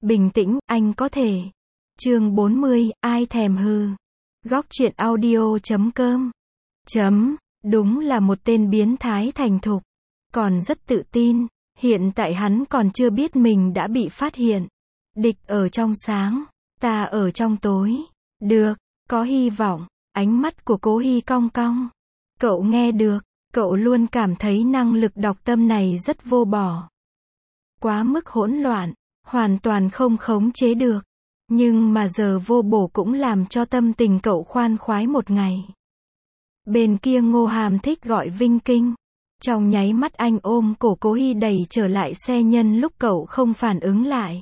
Bình tĩnh, anh có thể. Chương 40, ai thèm hư. Góc truyện audio.com. Đúng là một tên biến thái thành thục. Còn rất tự tin. Hiện tại hắn còn chưa biết mình đã bị phát hiện. Địch ở trong sáng, ta ở trong tối. Được, có hy vọng. Ánh mắt của Cố Hy cong cong. Cậu nghe được, cậu luôn cảm thấy năng lực đọc tâm này rất vô bổ. Quá mức hỗn loạn, hoàn toàn không khống chế được. Nhưng mà giờ vô bổ cũng làm cho tâm tình cậu khoan khoái một ngày. Bên kia Ngô Hàm Thích gọi Vinh Kinh. Trong nháy mắt anh ôm cổ Cố Hy đẩy trở lại xe nhân lúc cậu không phản ứng lại.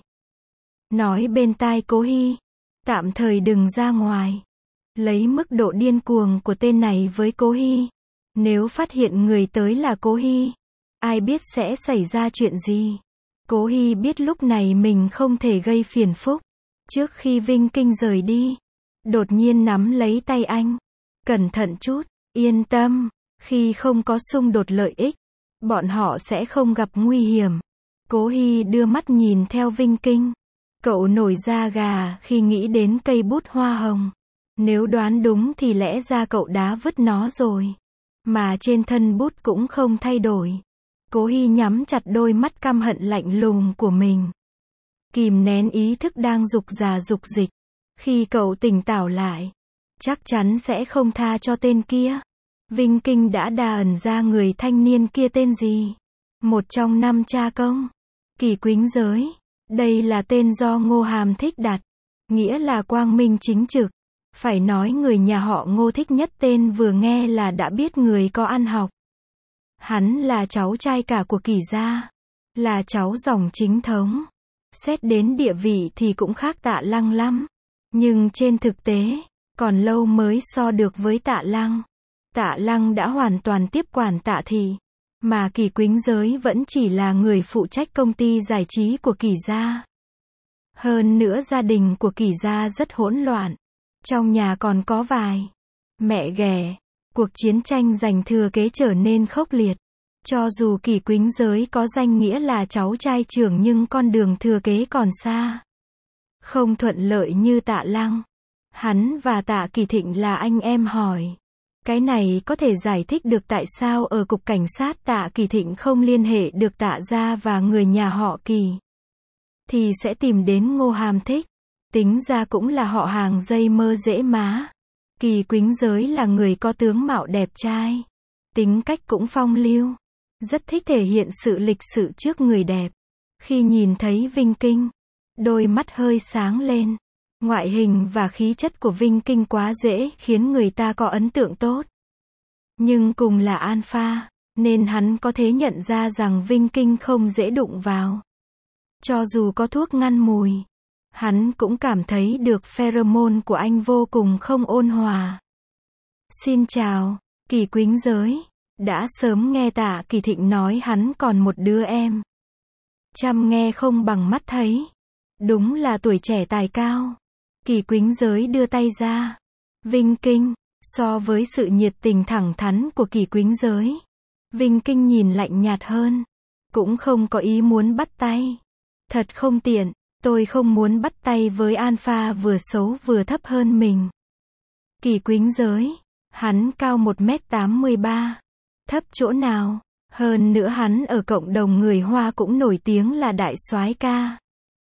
Nói bên tai Cố Hy, tạm thời đừng ra ngoài. Lấy mức độ điên cuồng của tên này với Cố Hy, nếu phát hiện người tới là Cố Hy, ai biết sẽ xảy ra chuyện gì. Cố Hy biết lúc này mình không thể gây phiền phức. Trước khi Vinh Kinh rời đi, đột nhiên nắm lấy tay anh. Cẩn thận chút, yên tâm, khi không có xung đột lợi ích, bọn họ sẽ không gặp nguy hiểm. Cố Hy đưa mắt nhìn theo Vinh Kinh. Cậu nổi da gà khi nghĩ đến cây bút hoa hồng. Nếu đoán đúng thì lẽ ra cậu đã vứt nó rồi. Mà trên thân bút cũng không thay đổi. Cố Hy nhắm chặt đôi mắt căm hận lạnh lùng của mình. Kìm nén ý thức đang rục rà rục dịch. Khi cậu tỉnh táo lại, chắc chắn sẽ không tha cho tên kia. Vinh Kinh đã đà ẩn ra người thanh niên kia tên gì? Một trong 5 cha công. Kỳ Quýnh Giới. Đây là tên do Ngô Hàm Thích đặt. Nghĩa là quang minh chính trực. Phải nói người nhà họ Ngô thích nhất tên vừa nghe là đã biết người có ăn học. Hắn là cháu trai cả của Kỳ gia. Là cháu dòng chính thống. Xét đến địa vị thì cũng khác Tạ Lăng lắm. Nhưng trên thực tế, còn lâu mới so được với Tạ Lăng. Tạ Lăng đã hoàn toàn tiếp quản Tạ thị. Mà Kỳ Quýnh Giới vẫn chỉ là người phụ trách công ty giải trí của Kỳ gia. Hơn nữa gia đình của Kỳ gia rất hỗn loạn. Trong nhà còn có vài mẹ ghẻ. Cuộc chiến tranh giành thừa kế trở nên khốc liệt. Cho dù Kỳ Quýnh Giới có danh nghĩa là cháu trai trưởng nhưng con đường thừa kế còn xa. Không thuận lợi như Tạ Lăng. Hắn và Tạ Kỳ Thịnh là anh em hỏi. Cái này có thể giải thích được tại sao ở cục cảnh sát Tạ Kỳ Thịnh không liên hệ được Tạ gia và người nhà họ Kỳ. Thì sẽ tìm đến Ngô Hàm Thích. Tính ra cũng là họ hàng dây mơ dễ má. Kỳ Quýnh Giới là người có tướng mạo đẹp trai. Tính cách cũng phong lưu. Rất thích thể hiện sự lịch sự trước người đẹp. Khi nhìn thấy Vinh Kinh, đôi mắt hơi sáng lên. Ngoại hình và khí chất của Vinh Kinh quá dễ khiến người ta có ấn tượng tốt. Nhưng cùng là alpha, nên hắn có thể nhận ra rằng Vinh Kinh không dễ đụng vào. Cho dù có thuốc ngăn mùi, hắn cũng cảm thấy được pheromone của anh vô cùng không ôn hòa. Xin chào, Kỳ Quýnh Giới. Đã sớm nghe Tạ Kỳ Thịnh nói hắn còn một đứa em. Chăm nghe không bằng mắt thấy. Đúng là tuổi trẻ tài cao. Kỳ Quýnh Giới đưa tay ra. Vinh Kinh, so với sự nhiệt tình thẳng thắn của Kỳ Quýnh Giới, Vinh Kinh nhìn lạnh nhạt hơn. Cũng không có ý muốn bắt tay. Thật không tiện, tôi không muốn bắt tay với alpha vừa xấu vừa thấp hơn mình. Kỳ Quýnh Giới, hắn cao 1m83. Thấp chỗ nào? Hơn nữa hắn ở cộng đồng người Hoa cũng nổi tiếng là đại soái ca.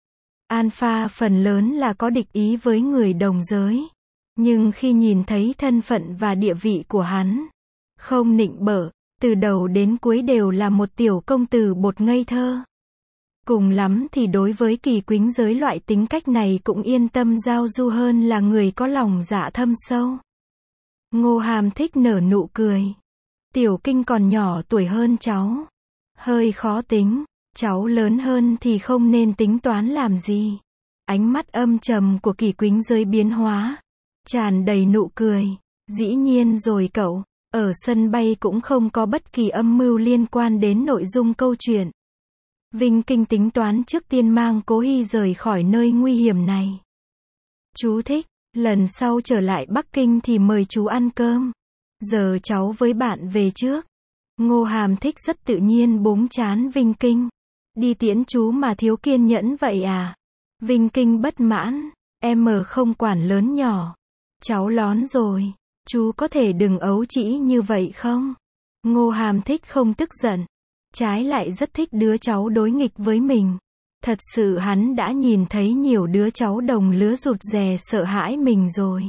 Alpha phần lớn là có địch ý với người đồng giới. Nhưng khi nhìn thấy thân phận và địa vị của hắn, không nịnh bợ, từ đầu đến cuối đều là một tiểu công tử bột ngây thơ. Cùng lắm thì đối với Kỳ Quýnh Giới loại tính cách này cũng yên tâm giao du hơn là người có lòng dạ thâm sâu. Ngô Hàm Thích nở nụ cười. Tiểu Kinh còn nhỏ tuổi hơn cháu. Hơi khó tính. Cháu lớn hơn thì không nên tính toán làm gì. Ánh mắt âm trầm của Kỳ Quýnh Giới biến hóa. Tràn đầy nụ cười. Dĩ nhiên rồi cậu. Ở sân bay cũng không có bất kỳ âm mưu liên quan đến nội dung câu chuyện. Vinh Kinh tính toán trước tiên mang Cố Hy rời khỏi nơi nguy hiểm này. Chú thích. Lần sau trở lại Bắc Kinh thì mời chú ăn cơm. Giờ cháu với bạn về trước. Ngô Hàm Thích rất tự nhiên búng trán Vinh Kinh. Đi tiễn chú mà thiếu kiên nhẫn vậy à? Vinh Kinh bất mãn. Em không quản lớn nhỏ. Cháu lón rồi. Chú có thể đừng ấu trĩ như vậy không? Ngô Hàm Thích không tức giận. Trái lại rất thích đứa cháu đối nghịch với mình. Thật sự hắn đã nhìn thấy nhiều đứa cháu đồng lứa rụt rè sợ hãi mình rồi.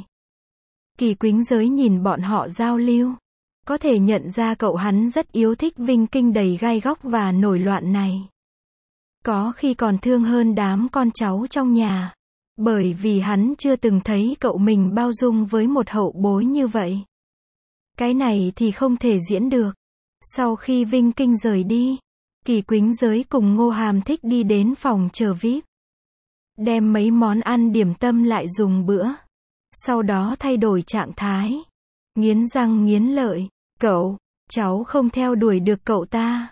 Kỳ Quýnh Giới nhìn bọn họ giao lưu. Có thể nhận ra cậu hắn rất yêu thích Vinh Kinh đầy gai góc và nổi loạn này. Có khi còn thương hơn đám con cháu trong nhà. Bởi vì hắn chưa từng thấy cậu mình bao dung với một hậu bối như vậy. Cái này thì không thể diễn được. Sau khi Vinh Kinh rời đi, Kỳ Quýnh Giới cùng Ngô Hàm Thích đi đến phòng chờ VIP. Đem mấy món ăn điểm tâm lại dùng bữa. Sau đó thay đổi trạng thái. Nghiến răng nghiến lợi. Cháu không theo đuổi được cậu ta.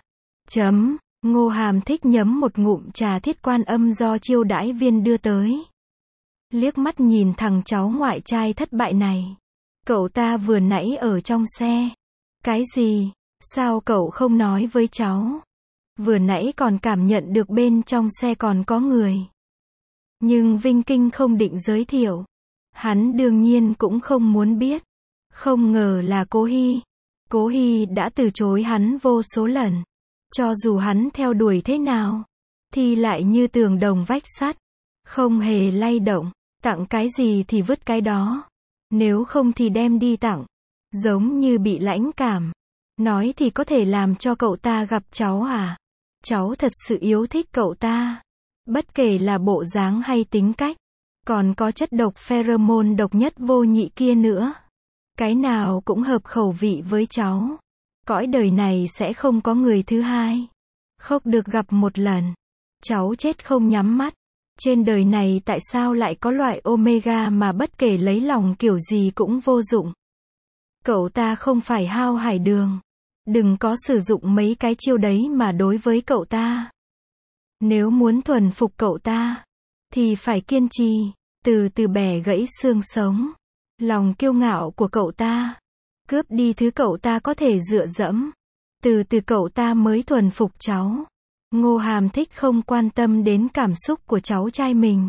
Ngô Hàm Thích nhấm một ngụm trà Thiết Quan Âm do chiêu đãi viên đưa tới. Liếc mắt nhìn thằng cháu ngoại trai thất bại này. Cậu ta vừa nãy ở trong xe. Cái gì? Sao cậu không nói với cháu? Vừa nãy còn cảm nhận được bên trong xe còn có người. Nhưng Vinh Kinh không định giới thiệu. Hắn đương nhiên cũng không muốn biết. Không ngờ là Cố Hy. Cố Hy đã từ chối hắn vô số lần. Cho dù hắn theo đuổi thế nào, thì lại như tường đồng vách sắt. Không hề lay động. Tặng cái gì thì vứt cái đó. Nếu không thì đem đi tặng. Giống như bị lãnh cảm. Nói thì có thể làm cho cậu ta gặp cháu à? Cháu thật sự yêu thích cậu ta. Bất kể là bộ dáng hay tính cách. Còn có chất độc pheromone độc nhất vô nhị kia nữa. Cái nào cũng hợp khẩu vị với cháu. Cõi đời này sẽ không có người thứ hai. Không được gặp một lần. Cháu chết không nhắm mắt. Trên đời này tại sao lại có loại Omega mà bất kể lấy lòng kiểu gì cũng vô dụng. Cậu ta không phải Hao Hải Đường. Đừng có sử dụng mấy cái chiêu đấy mà đối với cậu ta. Nếu muốn thuần phục cậu ta, thì phải kiên trì, từ từ bẻ gãy xương sống. Lòng kiêu ngạo của cậu ta. Cướp đi thứ cậu ta có thể dựa dẫm. Từ từ cậu ta mới thuần phục cháu. Ngô Hàm Thích không quan tâm đến cảm xúc của cháu trai mình.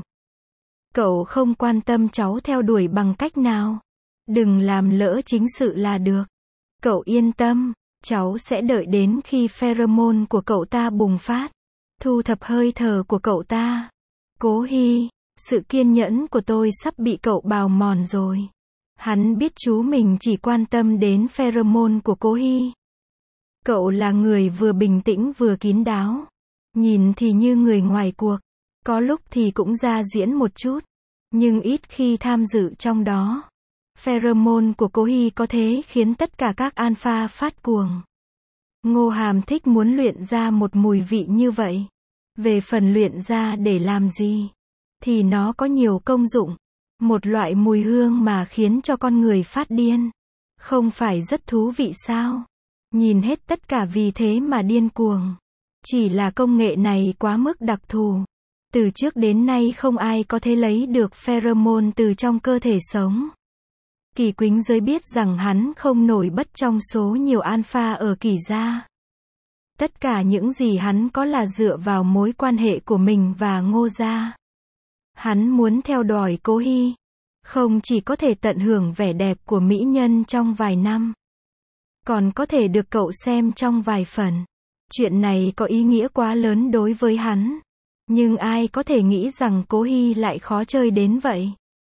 Cậu không quan tâm cháu theo đuổi bằng cách nào. Đừng làm lỡ chính sự là được. Cậu yên tâm, cháu sẽ đợi đến khi pheromone của cậu ta bùng phát. Thu thập hơi thở của cậu ta. Cố Hy, sự kiên nhẫn của tôi sắp bị cậu bào mòn rồi. Hắn biết chú mình chỉ quan tâm đến pheromone của Cố Hy. Cậu là người vừa bình tĩnh vừa kín đáo. Nhìn thì như người ngoài cuộc. Có lúc thì cũng ra diễn một chút. Nhưng ít khi tham dự trong đó. Pheromone của Cố Hy có thể khiến tất cả các alpha phát cuồng. Ngô Hàm Thích muốn luyện ra một mùi vị như vậy. Về phần luyện ra để làm gì? Thì nó có nhiều công dụng. Một loại mùi hương mà khiến cho con người phát điên. Không phải rất thú vị sao? Nhìn hết tất cả vì thế mà điên cuồng. Chỉ là công nghệ này quá mức đặc thù. Từ trước đến nay không ai có thể lấy được pheromone từ trong cơ thể sống. Kỳ Quýnh Giới biết rằng hắn không nổi bật trong số nhiều alpha ở Kỳ gia. Tất cả những gì hắn có là dựa vào mối quan hệ của mình và Ngô gia. Hắn muốn theo đuổi Cố Hy. Không chỉ có thể tận hưởng vẻ đẹp của mỹ nhân trong vài năm. Còn có thể được cậu xem trong vài phần. Chuyện này có ý nghĩa quá lớn đối với hắn. Nhưng ai có thể nghĩ rằng Cố Hy lại khó chơi đến vậy.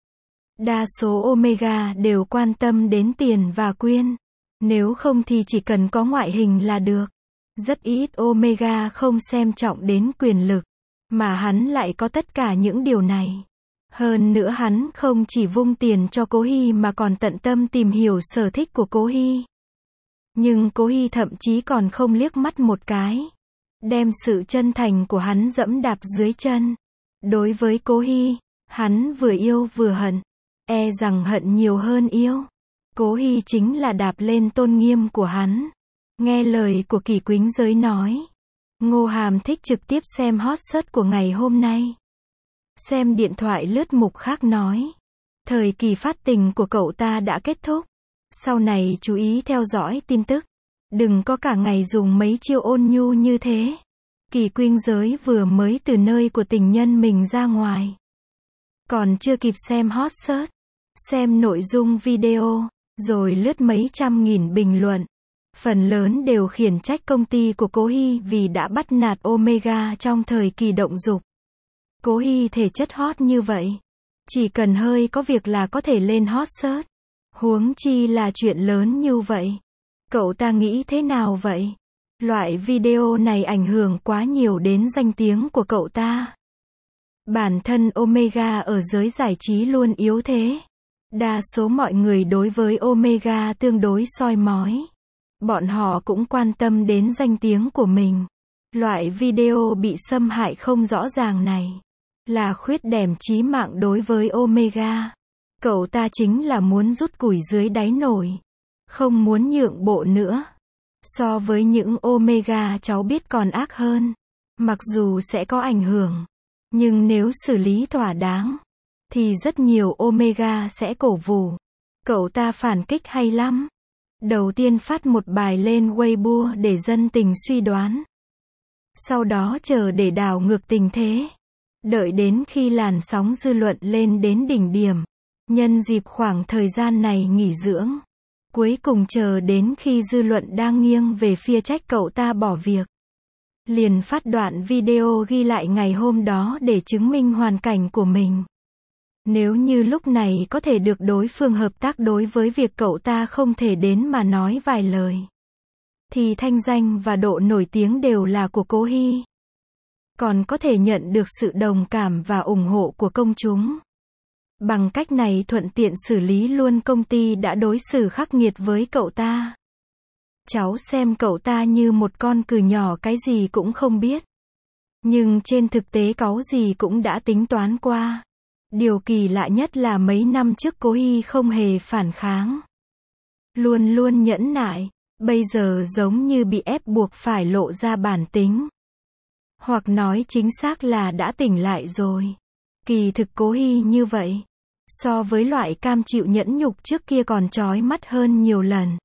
Đa số Omega đều quan tâm đến tiền và quyền. Nếu không thì chỉ cần có ngoại hình là được. Rất ít Omega không xem trọng đến quyền lực. Mà hắn lại có tất cả những điều này. Hơn nữa hắn không chỉ vung tiền cho Cố Hy mà còn tận tâm tìm hiểu sở thích của Cố Hy. Nhưng Cố Hy thậm chí còn không liếc mắt một cái. Đem sự chân thành của hắn dẫm đạp dưới chân. Đối với Cố Hy, hắn vừa yêu vừa hận. E rằng hận nhiều hơn yêu. Cố Hy chính là đạp lên tôn nghiêm của hắn. Nghe lời của Kỳ Quýnh Giới nói. Ngô Hàm Thích trực tiếp xem hot search của ngày hôm nay. Xem điện thoại lướt mục khác nói. Thời kỳ phát tình của cậu ta đã kết thúc. Sau này chú ý theo dõi tin tức. Đừng có cả ngày dùng mấy chiêu ôn nhu như thế. Kỳ Quỳnh Giới vừa mới từ nơi của tình nhân mình ra ngoài. Còn chưa kịp xem hot search, xem nội dung video, rồi lướt mấy trăm nghìn bình luận. Phần lớn đều khiển trách công ty của Cố Hy vì đã bắt nạt Omega trong thời kỳ động dục. Cố Hy thể chất hot như vậy, chỉ cần hơi có việc là có thể lên hot search. Huống chi là chuyện lớn như vậy. Cậu ta nghĩ thế nào vậy? Loại video này ảnh hưởng quá nhiều đến danh tiếng của cậu ta. Bản thân Omega ở giới giải trí luôn yếu thế. Đa số mọi người đối với Omega tương đối soi mói. Bọn họ cũng quan tâm đến danh tiếng của mình. Loại video bị xâm hại không rõ ràng này là khuyết điểm chí mạng đối với Omega. Cậu ta chính là muốn rút củi dưới đáy nồi, không muốn nhượng bộ nữa. So với những Omega cháu biết còn ác hơn. Mặc dù sẽ có ảnh hưởng, nhưng nếu xử lý thỏa đáng, thì rất nhiều Omega sẽ cổ vũ. Cậu ta phản kích hay lắm. Đầu tiên phát một bài lên Weibo để dân tình suy đoán. Sau đó chờ để đảo ngược tình thế. Đợi đến khi làn sóng dư luận lên đến đỉnh điểm. Nhân dịp khoảng thời gian này nghỉ dưỡng. Cuối cùng chờ đến khi dư luận đang nghiêng về phía trách cậu ta bỏ việc. Liền phát đoạn video ghi lại ngày hôm đó để chứng minh hoàn cảnh của mình. Nếu như lúc này có thể được đối phương hợp tác đối với việc cậu ta không thể đến mà nói vài lời, thì thanh danh và độ nổi tiếng đều là của Cố Hy. Còn có thể nhận được sự đồng cảm và ủng hộ của công chúng. Bằng cách này thuận tiện xử lý luôn công ty đã đối xử khắc nghiệt với cậu ta. Cháu xem cậu ta như một con cừu nhỏ cái gì cũng không biết. Nhưng trên thực tế cáu gì cũng đã tính toán qua. Điều kỳ lạ nhất là mấy năm trước Cố Hy không hề phản kháng. Luôn luôn nhẫn nại, bây giờ giống như bị ép buộc phải lộ ra bản tính. Hoặc nói chính xác là đã tỉnh lại rồi. Kỳ thực Cố Hy như vậy, so với loại cam chịu nhẫn nhục trước kia còn chói mắt hơn nhiều lần.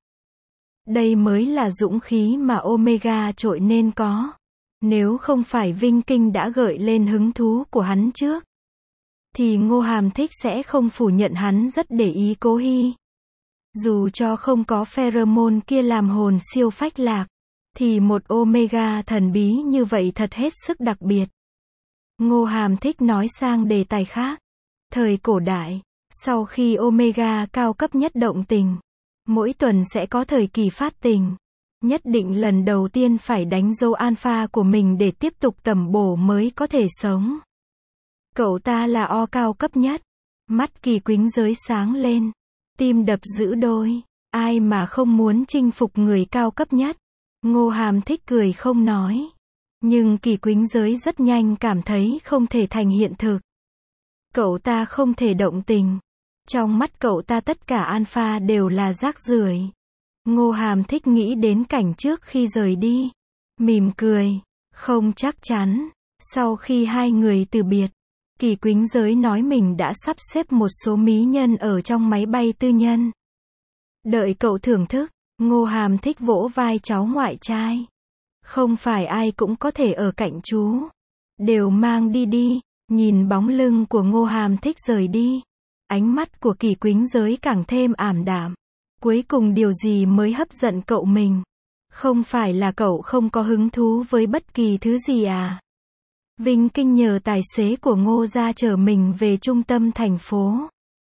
Đây mới là dũng khí mà Omega trội nên có. Nếu không phải Vinh Kinh đã gợi lên hứng thú của hắn trước, thì Ngô Hàm Thích sẽ không phủ nhận hắn rất để ý Cố Hy. Dù cho không có pheromone kia làm hồn siêu phách lạc, thì một Omega thần bí như vậy thật hết sức đặc biệt. Ngô Hàm Thích nói sang đề tài khác. Thời cổ đại, sau khi Omega cao cấp nhất động tình, mỗi tuần sẽ có thời kỳ phát tình. Nhất định lần đầu tiên phải đánh dấu alpha của mình để tiếp tục tầm bổ mới có thể sống. Cậu ta là O cao cấp nhất. Mắt Kỳ Quỳnh Giới sáng lên. Tim đập dữ đôi. Ai mà không muốn chinh phục người cao cấp nhất. Ngô Hàm Thích cười không nói. Nhưng Kỳ Quỳnh Giới rất nhanh cảm thấy không thể thành hiện thực. Cậu ta không thể động tình. Trong mắt cậu ta tất cả alpha đều là rác rưởi. Ngô Hàm Thích nghĩ đến cảnh trước khi rời đi. Mỉm cười. Không chắc chắn. Sau khi hai người từ biệt, Kỳ Quỳnh Giới nói mình đã sắp xếp một số mỹ nhân ở trong máy bay tư nhân. Đợi cậu thưởng thức. Ngô Hàm Thích vỗ vai cháu ngoại trai. Không phải ai cũng có thể ở cạnh chú. Đều mang đi đi. Nhìn bóng lưng của Ngô Hàm Thích rời đi, ánh mắt của Kỳ Quỳnh Giới càng thêm ảm đạm. Cuối cùng điều gì mới hấp dẫn cậu mình? Không phải là cậu không có hứng thú với bất kỳ thứ gì à? Vinh Kinh nhờ tài xế của Ngô ra chở mình về trung tâm thành phố.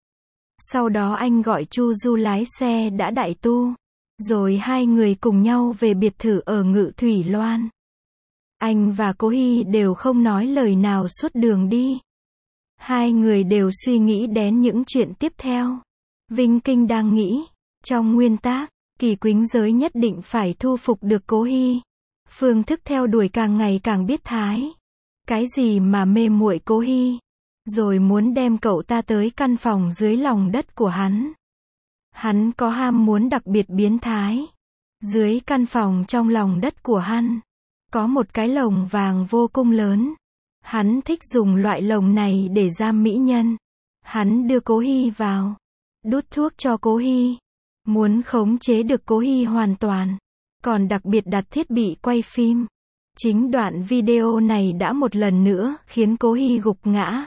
Sau đó anh gọi Chu Du lái xe đã đại tu. Rồi hai người cùng nhau về biệt thự ở Ngự Thủy Loan. Anh và Cố Hy đều không nói lời nào suốt đường đi. Hai người đều suy nghĩ đến những chuyện tiếp theo. Vinh Kinh đang nghĩ, trong nguyên tắc, Kỳ Quỳnh Giới nhất định phải thu phục được Cố Hy. Phương thức theo đuổi càng ngày càng biết thái. Cái gì mà mê muội Cố Hy, rồi muốn đem cậu ta tới căn phòng dưới lòng đất của hắn. Hắn có ham muốn đặc biệt biến thái. Dưới căn phòng trong lòng đất của hắn, có một cái lồng vàng vô cùng lớn. Hắn thích dùng loại lồng này để giam mỹ nhân. Hắn đưa Cố Hy vào, đút thuốc cho Cố Hy. Muốn khống chế được Cố Hy hoàn toàn. Còn đặc biệt đặt thiết bị quay phim. Chính đoạn video này đã một lần nữa khiến Cố Hy gục ngã.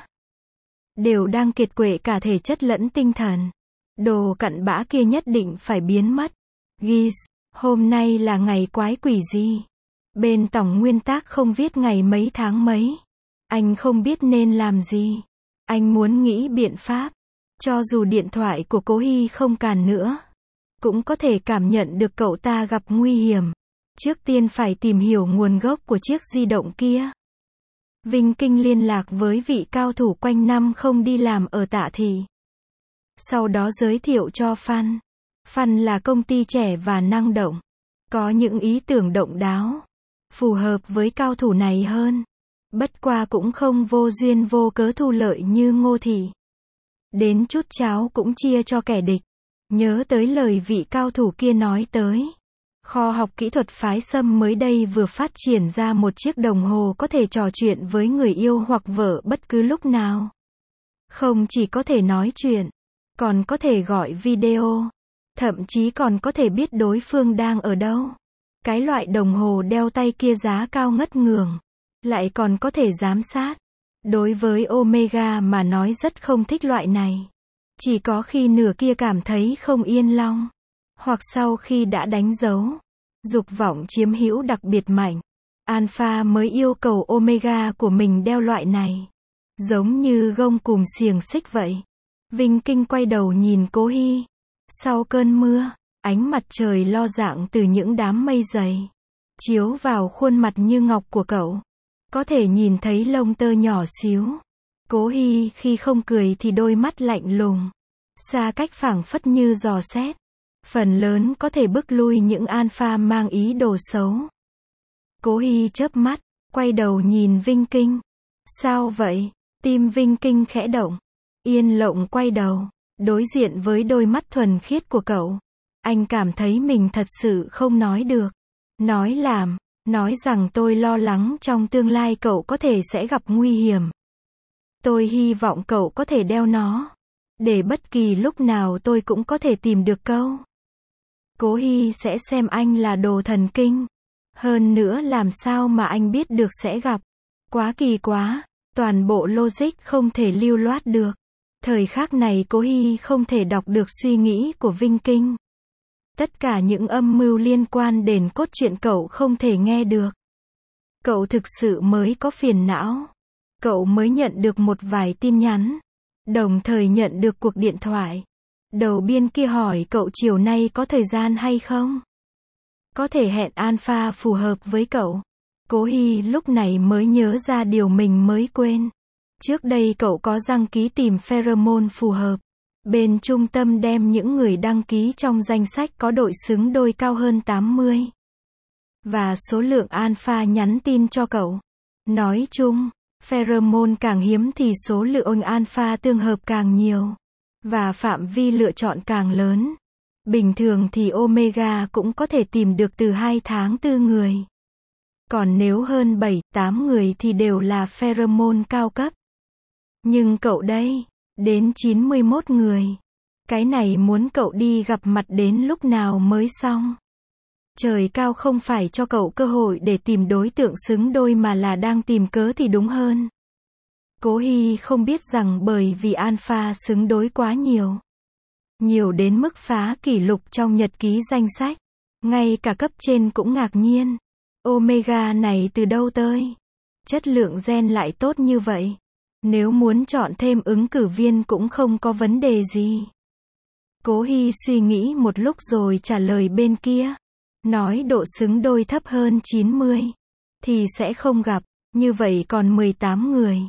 Đều đang kiệt quệ cả thể chất lẫn tinh thần. Đồ cặn bã kia nhất định phải biến mất. Gis, hôm nay là ngày quái quỷ gì? Bên tổng nguyên tác không viết ngày mấy tháng mấy. Anh không biết nên làm gì. Anh muốn nghĩ biện pháp. Cho dù điện thoại của Cố Hy không càn nữa, cũng có thể cảm nhận được cậu ta gặp nguy hiểm. Trước tiên phải tìm hiểu nguồn gốc của chiếc di động kia. Vinh Kinh liên lạc với vị cao thủ quanh năm không đi làm ở Tạ Thị. Sau đó giới thiệu cho Fun. Fun là công ty trẻ và năng động. Có những ý tưởng độc đáo. Phù hợp với cao thủ này hơn. Bất qua cũng không vô duyên vô cớ thu lợi như Ngô Thị. Đến chút cháo cũng chia cho kẻ địch. Nhớ tới lời vị cao thủ kia nói tới. Kho học kỹ thuật phái Sâm mới đây vừa phát triển ra một chiếc đồng hồ có thể trò chuyện với người yêu hoặc vợ bất cứ lúc nào. Không chỉ có thể nói chuyện, còn có thể gọi video. Thậm chí còn có thể biết đối phương đang ở đâu. Cái loại đồng hồ đeo tay kia giá cao ngất ngường. Lại còn có thể giám sát. Đối với Omega mà nói rất không thích loại này. Chỉ có khi nửa kia cảm thấy không yên lòng. Hoặc sau khi đã đánh dấu. Dục vọng chiếm hữu đặc biệt mạnh. Alpha mới yêu cầu Omega của mình đeo loại này. Giống như gông cùm xiềng xích vậy. Vinh Kinh quay đầu nhìn Cố Hy. Sau cơn mưa, ánh mặt trời lo rạng từ những đám mây dày. Chiếu vào khuôn mặt như ngọc của cậu. Có thể nhìn thấy lông tơ nhỏ xíu. Cố Hy khi không cười thì đôi mắt lạnh lùng. Xa cách phảng phất như giò xét. Phần lớn có thể bức lui những alpha mang ý đồ xấu. Cố Hy chớp mắt, quay đầu nhìn Vinh Kinh. Sao vậy? Tim Vinh Kinh khẽ động. Yên lộng quay đầu, đối diện với đôi mắt thuần khiết của cậu. Anh cảm thấy mình thật sự không nói được. Nói làm, nói rằng tôi lo lắng trong tương lai cậu có thể sẽ gặp nguy hiểm. Tôi hy vọng cậu có thể đeo nó. Để bất kỳ lúc nào tôi cũng có thể tìm được câu. Cố Hy sẽ xem anh là đồ thần kinh. Hơn nữa làm sao mà anh biết được sẽ gặp. Quá kỳ quá. Toàn bộ logic không thể lưu loát được. Thời khắc này Cố Hy không thể đọc được suy nghĩ của Vinh Kinh. Tất cả những âm mưu liên quan đến cốt truyện cậu không thể nghe được. Cậu thực sự mới có phiền não. Cậu mới nhận được một vài tin nhắn. Đồng thời nhận được cuộc điện thoại. Đầu biên kia hỏi cậu chiều nay có thời gian hay không? Có thể hẹn Alpha phù hợp với cậu. Cố Hy lúc này mới nhớ ra điều mình mới quên. Trước đây cậu có đăng ký tìm pheromone phù hợp. Bên trung tâm đem những người đăng ký trong danh sách có độ xứng đôi cao hơn 80. Và số lượng alpha nhắn tin cho cậu. Nói chung, pheromone càng hiếm thì số lượng alpha tương hợp càng nhiều. Và phạm vi lựa chọn càng lớn. Bình thường thì Omega cũng có thể tìm được từ 2 tháng 4 người. Còn nếu hơn 7-8 người thì đều là pheromone cao cấp. Nhưng cậu đây, đến 91 người. Cái này muốn cậu đi gặp mặt đến lúc nào mới xong. Trời cao không phải cho cậu cơ hội để tìm đối tượng xứng đôi mà là đang tìm cớ thì đúng hơn. Cố Hy không biết rằng bởi vì alpha xứng đối quá nhiều. Nhiều đến mức phá kỷ lục trong nhật ký danh sách. Ngay cả cấp trên cũng ngạc nhiên. Omega này từ đâu tới? Chất lượng gen lại tốt như vậy. Nếu muốn chọn thêm ứng cử viên cũng không có vấn đề gì. Cố Hy suy nghĩ một lúc rồi trả lời bên kia. Nói độ xứng đôi thấp hơn 90. Thì sẽ không gặp. Như vậy còn 18 người.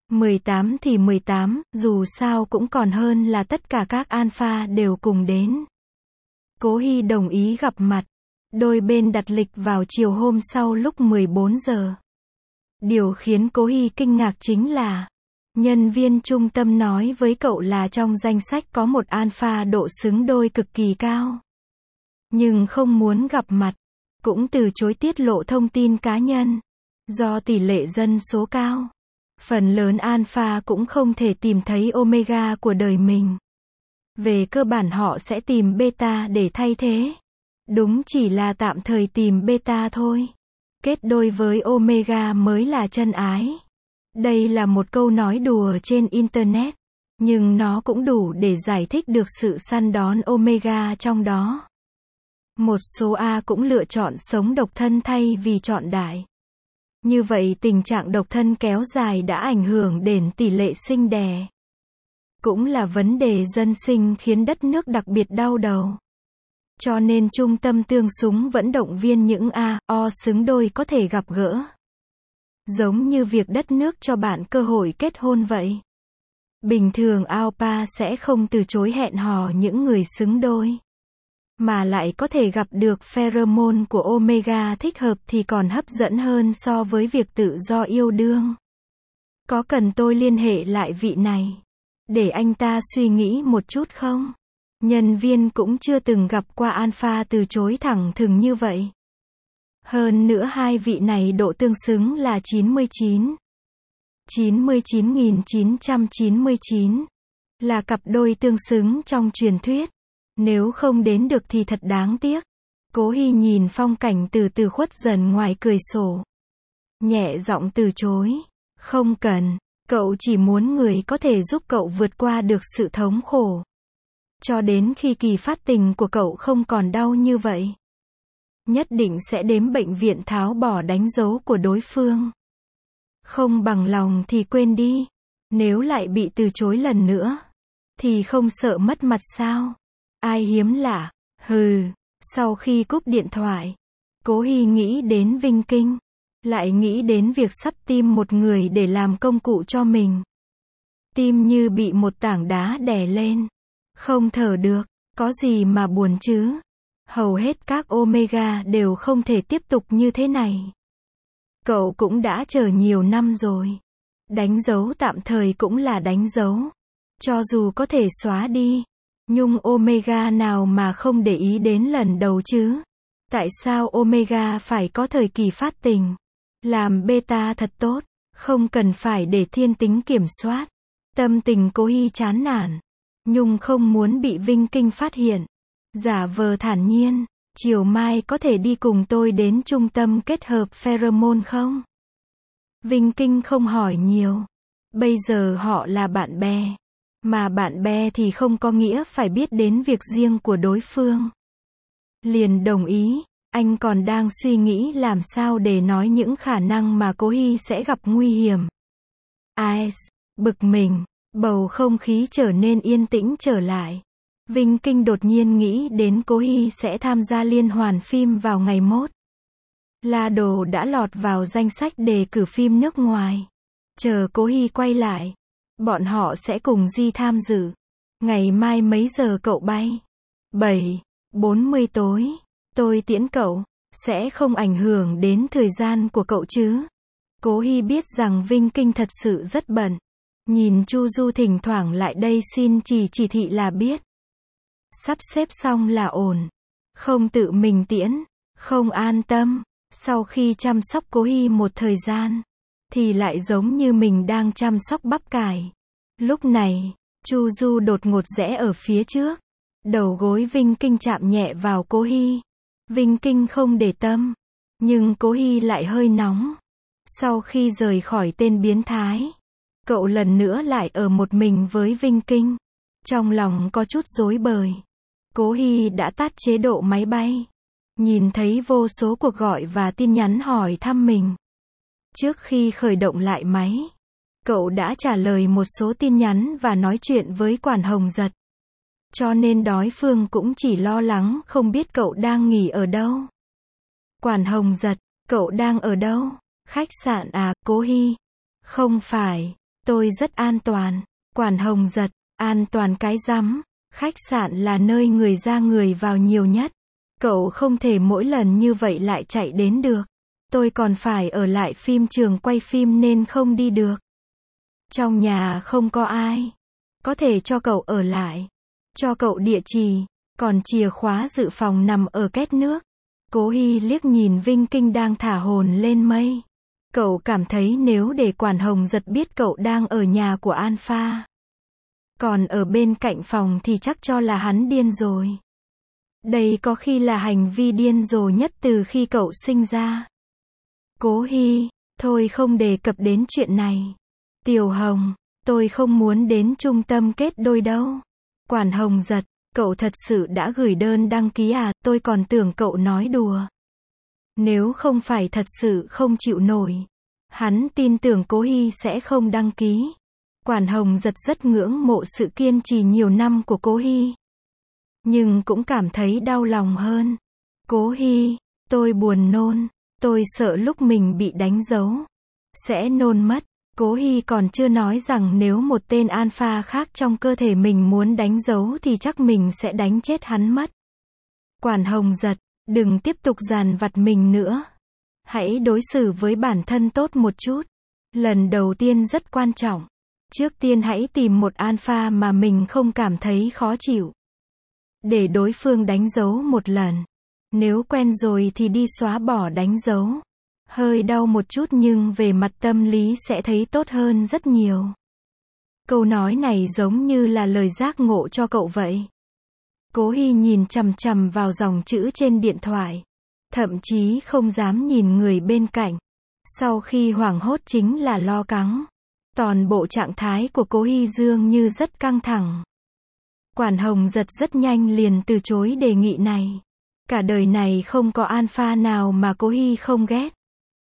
18 thì 18, dù sao cũng còn hơn là tất cả các alpha đều cùng đến. Cố Hy đồng ý gặp mặt. Đôi bên đặt lịch vào chiều hôm sau lúc 14 giờ. Điều khiến Cố Hy kinh ngạc chính là nhân viên trung tâm nói với cậu là trong danh sách có một alpha độ xứng đôi cực kỳ cao. Nhưng không muốn gặp mặt. Cũng từ chối tiết lộ thông tin cá nhân. Do tỷ lệ dân số cao. Phần lớn alpha cũng không thể tìm thấy omega của đời mình. Về cơ bản họ sẽ tìm beta để thay thế. Đúng chỉ là tạm thời tìm beta thôi. Kết đôi với Omega mới là chân ái. Đây là một câu nói đùa trên Internet, nhưng nó cũng đủ để giải thích được sự săn đón Omega trong đó. Một số A cũng lựa chọn sống độc thân thay vì chọn đại. Như vậy tình trạng độc thân kéo dài đã ảnh hưởng đến tỷ lệ sinh đẻ. Cũng là vấn đề dân sinh khiến đất nước đặc biệt đau đầu. Cho nên Trung tâm Tương Xứng vẫn động viên những A, O xứng đôi có thể gặp gỡ. Giống như việc đất nước cho bạn cơ hội kết hôn vậy. Bình thường Alpha sẽ không từ chối hẹn hò những người xứng đôi. Mà lại có thể gặp được pheromone của Omega thích hợp thì còn hấp dẫn hơn so với việc tự do yêu đương. Có cần tôi liên hệ lại vị này, để anh ta suy nghĩ một chút không? Nhân viên cũng chưa từng gặp qua Alpha từ chối thẳng thừng như vậy. Hơn nữa hai vị này độ tương xứng là 99.999, là cặp đôi tương xứng trong truyền thuyết. Nếu không đến được thì thật đáng tiếc. Cố Hy nhìn phong cảnh từ từ khuất dần ngoài cửa sổ. Nhẹ giọng từ chối. Không cần, cậu chỉ muốn người có thể giúp cậu vượt qua được sự thống khổ. Cho đến khi kỳ phát tình của cậu không còn đau như vậy. Nhất định sẽ đến bệnh viện tháo bỏ đánh dấu của đối phương. Không bằng lòng thì quên đi. Nếu lại bị từ chối lần nữa, thì không sợ mất mặt sao? Ai hiếm lạ? Hừ. Sau khi cúp điện thoại, Cố Hy nghĩ đến Vinh Kinh. Lại nghĩ đến việc sắp tìm một người để làm công cụ cho mình. Tim như bị một tảng đá đè lên. Không thở được. Có gì mà buồn chứ? Hầu hết các Omega đều không thể tiếp tục như thế này. Cậu cũng đã chờ nhiều năm rồi. Đánh dấu tạm thời cũng là đánh dấu. Cho dù có thể xóa đi. Nhưng Omega nào mà không để ý đến lần đầu chứ? Tại sao Omega phải có thời kỳ phát tình? Làm beta thật tốt. Không cần phải để thiên tính kiểm soát. Tâm tình Cố Hy chán nản. Nhung không muốn bị Vinh Kinh phát hiện. Giả vờ thản nhiên. Chiều mai có thể đi cùng tôi đến trung tâm kết hợp pheromone không? Vinh Kinh không hỏi nhiều. Bây giờ họ là bạn bè. Mà bạn bè thì không có nghĩa phải biết đến việc riêng của đối phương. Liền đồng ý. Anh còn đang suy nghĩ làm sao để nói những khả năng mà Cố Hy sẽ gặp nguy hiểm. Ice. Bực mình. Bầu không khí trở nên yên tĩnh trở lại. Vinh Kinh đột nhiên nghĩ đến Cố Hy sẽ tham gia liên hoan phim vào ngày mốt. La Đồ đã lọt vào danh sách đề cử phim nước ngoài. Chờ Cố Hy quay lại, bọn họ sẽ cùng đi tham dự. Ngày mai mấy giờ cậu bay? 7:40 tối. Tôi tiễn cậu. Sẽ không ảnh hưởng đến thời gian của cậu chứ? Cố Hy biết rằng Vinh Kinh thật sự rất bận. Nhìn Chu Du thỉnh thoảng lại đây xin chỉ thị là biết. Sắp xếp xong là ổn. Không tự mình tiễn. Không an tâm. Sau khi chăm sóc Cố Hy một thời gian, thì lại giống như mình đang chăm sóc bắp cải. Lúc này, Chu Du đột ngột rẽ ở phía trước. Đầu gối Vinh Kinh chạm nhẹ vào Cố Hy. Vinh Kinh không để tâm. Nhưng Cố Hy lại hơi nóng. Sau khi rời khỏi tên biến thái, cậu lần nữa lại ở một mình với Vinh Kinh. Trong lòng có chút rối bời. Cố Hy đã tắt chế độ máy bay. Nhìn thấy vô số cuộc gọi và tin nhắn hỏi thăm mình. Trước khi khởi động lại máy, cậu đã trả lời một số tin nhắn và nói chuyện với Quản Hồng Giật. Cho nên đối phương cũng chỉ lo lắng không biết cậu đang nghỉ ở đâu. Quản Hồng Giật, cậu đang ở đâu? Khách sạn à, Cố Hy? Không phải, tôi rất an toàn. Quản Hồng Giật, an toàn cái rắm. Khách sạn là nơi người ra người vào nhiều nhất. Cậu không thể mỗi lần như vậy lại chạy đến được. Tôi còn phải ở lại phim trường quay phim nên không đi được. Trong nhà không có ai. Có thể cho cậu ở lại. Cho cậu địa chỉ. Còn chìa khóa dự phòng nằm ở két nước. Cố Hy liếc nhìn Vinh Kinh đang thả hồn lên mây. Cậu cảm thấy nếu để Quản Hồng Giật biết cậu đang ở nhà của Alpha, còn ở bên cạnh phòng thì chắc cho là hắn điên rồi. Đây có khi là hành vi điên rồ nhất từ khi cậu sinh ra. Cố Hy, thôi không đề cập đến chuyện này. Tiểu Hồng, tôi không muốn đến trung tâm kết đôi đâu. Quản Hồng giật, cậu thật sự đã gửi đơn đăng ký à, tôi còn tưởng cậu nói đùa. Nếu không phải thật sự không chịu nổi, hắn tin tưởng Cố Hy sẽ không đăng ký. Quản Hồng giật rất ngưỡng mộ sự kiên trì nhiều năm của Cố Hy. Nhưng cũng cảm thấy đau lòng hơn. Cố Hy, tôi buồn nôn, tôi sợ lúc mình bị đánh dấu sẽ nôn mất. Cố Hy còn chưa nói rằng nếu một tên alpha khác trong cơ thể mình muốn đánh dấu thì chắc mình sẽ đánh chết hắn mất. Quản Hồng giật, đừng tiếp tục dằn vặt mình nữa. Hãy đối xử với bản thân tốt một chút. Lần đầu tiên rất quan trọng. Trước tiên hãy tìm một alpha mà mình không cảm thấy khó chịu. Để đối phương đánh dấu một lần. Nếu quen rồi thì đi xóa bỏ đánh dấu. Hơi đau một chút nhưng về mặt tâm lý sẽ thấy tốt hơn rất nhiều. Câu nói này giống như là lời giác ngộ cho cậu vậy. Cố Hy nhìn chằm chằm vào dòng chữ trên điện thoại. Thậm chí không dám nhìn người bên cạnh. Sau khi hoảng hốt chính là lo lắng. Toàn bộ trạng thái của Cố Hy dường như rất căng thẳng. Quản Hồng giật rất nhanh liền từ chối đề nghị này. Cả đời này không có alpha nào mà Cố Hy không ghét.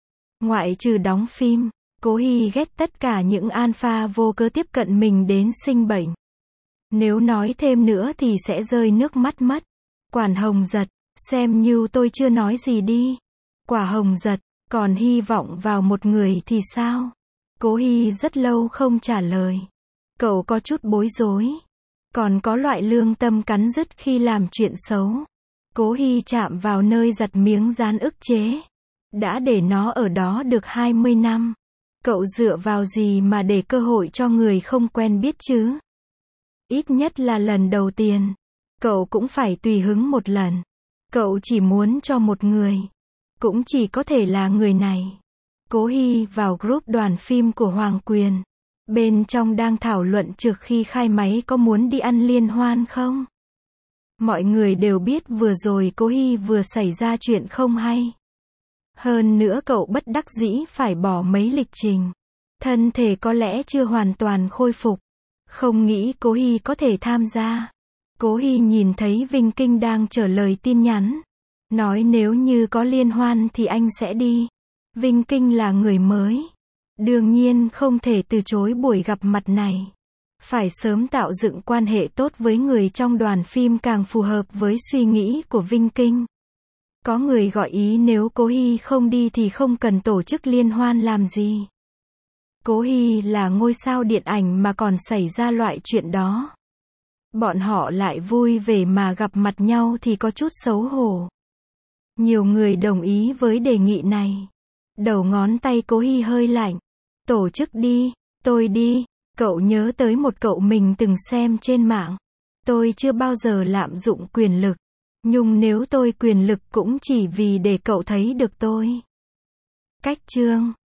Ngoại trừ đóng phim, Cố Hy ghét tất cả những alpha vô cớ tiếp cận mình đến sinh bệnh. Nếu nói thêm nữa thì sẽ rơi nước mắt mất. Quản Hồng giật, xem như tôi chưa nói gì đi. Quả Hồng giật, còn hy vọng vào một người thì sao? Cố Hy rất lâu không trả lời. Cậu có chút bối rối. Còn có loại lương tâm cắn rứt khi làm chuyện xấu. Cố Hy chạm vào nơi giật miếng dán ức chế. Đã để nó ở đó được 20 năm. Cậu dựa vào gì mà để cơ hội cho người không quen biết chứ? Ít nhất là lần đầu tiên. Cậu cũng phải tùy hứng một lần. Cậu chỉ muốn cho một người. Cũng chỉ có thể là người này. Cố Hy vào group đoàn phim của Hoàng Quyền. Bên trong đang thảo luận trước khi khai máy có muốn đi ăn liên hoan không? Mọi người đều biết vừa rồi Cố Hy vừa xảy ra chuyện không hay. Hơn nữa cậu bất đắc dĩ phải bỏ mấy lịch trình. Thân thể có lẽ chưa hoàn toàn khôi phục. Không nghĩ Cố Hy có thể tham gia. Cố Hy nhìn thấy Vinh Kinh đang trả lời tin nhắn. Nói nếu như có liên hoan thì anh sẽ đi. Vinh Kinh là người mới. Đương nhiên không thể từ chối buổi gặp mặt này. Phải sớm tạo dựng quan hệ tốt với người trong đoàn phim càng phù hợp với suy nghĩ của Vinh Kinh. Có người gọi ý nếu Cố Hy không đi thì không cần tổ chức liên hoan làm gì. Cố Hy là ngôi sao điện ảnh mà còn xảy ra loại chuyện đó. Bọn họ lại vui vẻ mà gặp mặt nhau thì có chút xấu hổ. Nhiều người đồng ý với đề nghị này. Đầu ngón tay Cố Hy hơi lạnh. Tổ chức đi, tôi đi. Cậu nhớ tới một cậu mình từng xem trên mạng. Tôi chưa bao giờ lạm dụng quyền lực. Nhưng nếu tôi quyền lực cũng chỉ vì để cậu thấy được tôi. Cách chương